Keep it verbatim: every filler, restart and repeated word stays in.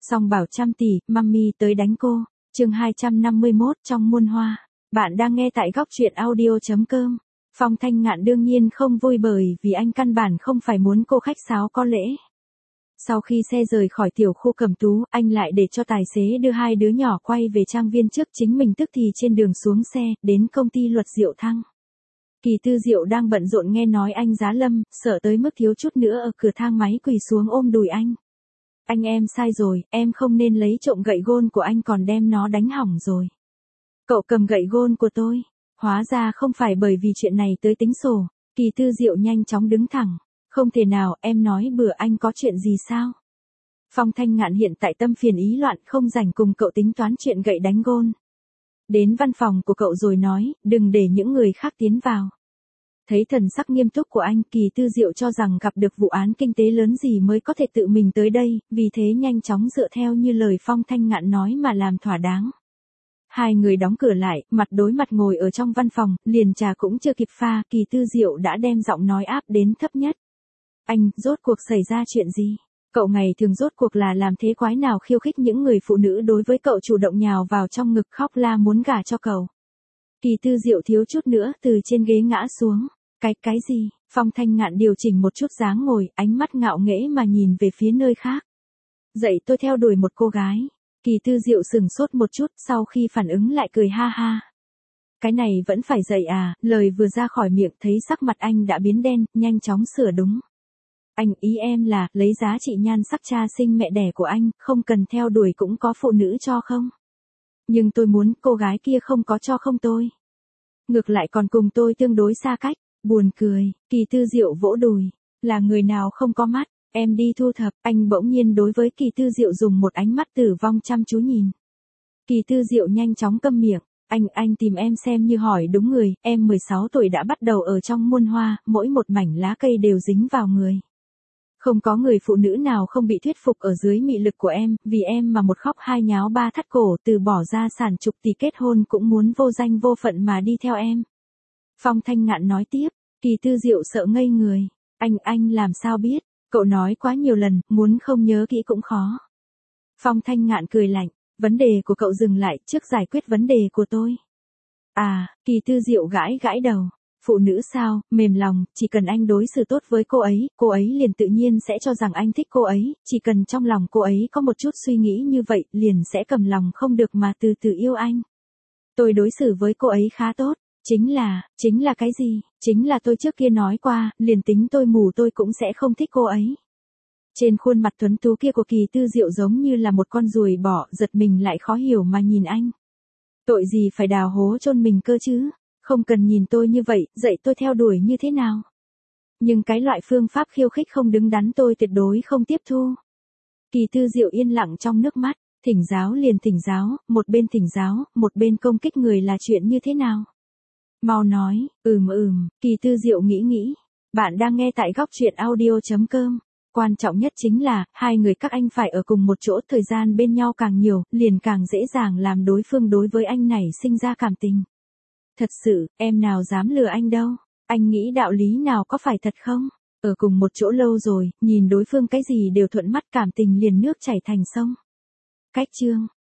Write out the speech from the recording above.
Song bảo trăm tỷ, mummy tới đánh cô. Chương hai trăm năm mươi mốt trong muôn hoa. Bạn đang nghe tại góc truyện audio chấm com. Phong Thanh Ngạn đương nhiên không vui bởi vì anh căn bản không phải muốn cô khách sáo có lễ. Sau khi xe rời khỏi tiểu khu Cẩm Tú, anh lại để cho tài xế đưa hai đứa nhỏ quay về trang viên trước, chính mình tức thì trên đường xuống xe, đến công ty Luật Diệu Thăng. Kỳ Tư Diệu đang bận rộn nghe nói anh giá lâm, sợ tới mức thiếu chút nữa ở cửa thang máy quỳ xuống ôm đùi anh. Anh em sai rồi, em không nên lấy trộm gậy gôn của anh còn đem nó đánh hỏng rồi. Cậu cầm gậy gôn của tôi. Hóa ra không phải bởi vì chuyện này tới tính sổ. Kỳ Tư Diệu nhanh chóng đứng thẳng. Không thể nào, em nói bừa anh có chuyện gì sao? Phong Thanh Ngạn hiện tại tâm phiền ý loạn, không rảnh cùng cậu tính toán chuyện gậy đánh gôn. Đến văn phòng của cậu rồi nói, đừng để những người khác tiến vào. Thấy thần sắc nghiêm túc của anh, Kỳ Tư Diệu cho rằng gặp được vụ án kinh tế lớn gì mới có thể tự mình tới đây, vì thế nhanh chóng dựa theo như lời Phong Thanh Ngạn nói mà làm thỏa đáng. Hai người đóng cửa lại, mặt đối mặt ngồi ở trong văn phòng, liền trà cũng chưa kịp pha, Kỳ Tư Diệu đã đem giọng nói áp đến thấp nhất. Anh, rốt cuộc xảy ra chuyện gì? Cậu ngày thường rốt cuộc là làm thế quái nào khiêu khích những người phụ nữ đối với cậu chủ động nhào vào trong ngực khóc la muốn gả cho cậu? Kỳ Tư Diệu thiếu chút nữa từ trên ghế ngã xuống. Cái, cái gì? Phong Thanh Ngạn điều chỉnh một chút dáng ngồi, ánh mắt ngạo nghễ mà nhìn về phía nơi khác. Dậy tôi theo đuổi một cô gái. Kỳ Tư Diệu sừng sốt một chút, sau khi phản ứng lại cười ha ha. Cái này vẫn phải dậy à? Lời vừa ra khỏi miệng thấy sắc mặt anh đã biến đen, nhanh chóng sửa đúng. Anh, ý em là, lấy giá trị nhan sắc cha sinh mẹ đẻ của anh, không cần theo đuổi cũng có phụ nữ cho không? Nhưng tôi muốn cô gái kia không có cho không tôi. Ngược lại còn cùng tôi tương đối xa cách, buồn cười. Kỳ Tư Diệu vỗ đùi. Là người nào không có mắt, em đi thu thập. Anh bỗng nhiên đối với Kỳ Tư Diệu dùng một ánh mắt tử vong chăm chú nhìn. Kỳ Tư Diệu nhanh chóng câm miệng. Anh, anh tìm em xem như hỏi đúng người, em mười sáu tuổi đã bắt đầu ở trong muôn hoa, mỗi một mảnh lá cây đều dính vào người. Không có người phụ nữ nào không bị thuyết phục ở dưới mị lực của em, vì em mà một khóc hai nháo ba thắt cổ, từ bỏ gia sản chục tỷ kết hôn cũng muốn vô danh vô phận mà đi theo em. Phong Thanh Ngạn nói tiếp. Kỳ Tư Diệu sợ ngây người. Anh, anh làm sao biết? Cậu nói quá nhiều lần, muốn không nhớ kỹ cũng khó. Phong Thanh Ngạn cười lạnh. Vấn đề của cậu dừng lại trước giải quyết vấn đề của tôi. À, Kỳ Tư Diệu gãi gãi đầu. Phụ nữ sao, mềm lòng, chỉ cần anh đối xử tốt với cô ấy, cô ấy liền tự nhiên sẽ cho rằng anh thích cô ấy, chỉ cần trong lòng cô ấy có một chút suy nghĩ như vậy, liền sẽ cầm lòng không được mà từ từ yêu anh. Tôi đối xử với cô ấy khá tốt, chính là, chính là cái gì, chính là tôi trước kia nói qua, liền tính tôi mù tôi cũng sẽ không thích cô ấy. Trên khuôn mặt tuấn tú kia của Kỳ Tư Diệu giống như là một con ruồi bỏ, giật mình lại khó hiểu mà nhìn anh. Tội gì phải đào hố chôn mình cơ chứ? Không cần nhìn tôi như vậy, dạy tôi theo đuổi như thế nào. Nhưng cái loại phương pháp khiêu khích không đứng đắn tôi tuyệt đối không tiếp thu. Kỳ Tư Diệu yên lặng trong nước mắt, thỉnh giáo liền thỉnh giáo, một bên thỉnh giáo, một bên công kích người là chuyện như thế nào. Mau nói, ừm ừm, Kỳ Tư Diệu nghĩ nghĩ. Bạn đang nghe tại góc truyện audio chấm com. Quan trọng nhất chính là, hai người các anh phải ở cùng một chỗ, thời gian bên nhau càng nhiều, liền càng dễ dàng làm đối phương đối với anh này sinh ra cảm tình. Thật sự, em nào dám lừa anh đâu. Anh nghĩ đạo lý nào có phải thật không? Ở cùng một chỗ lâu rồi, nhìn đối phương cái gì đều thuận mắt, cảm tình liền nước chảy thành sông. Cách chương.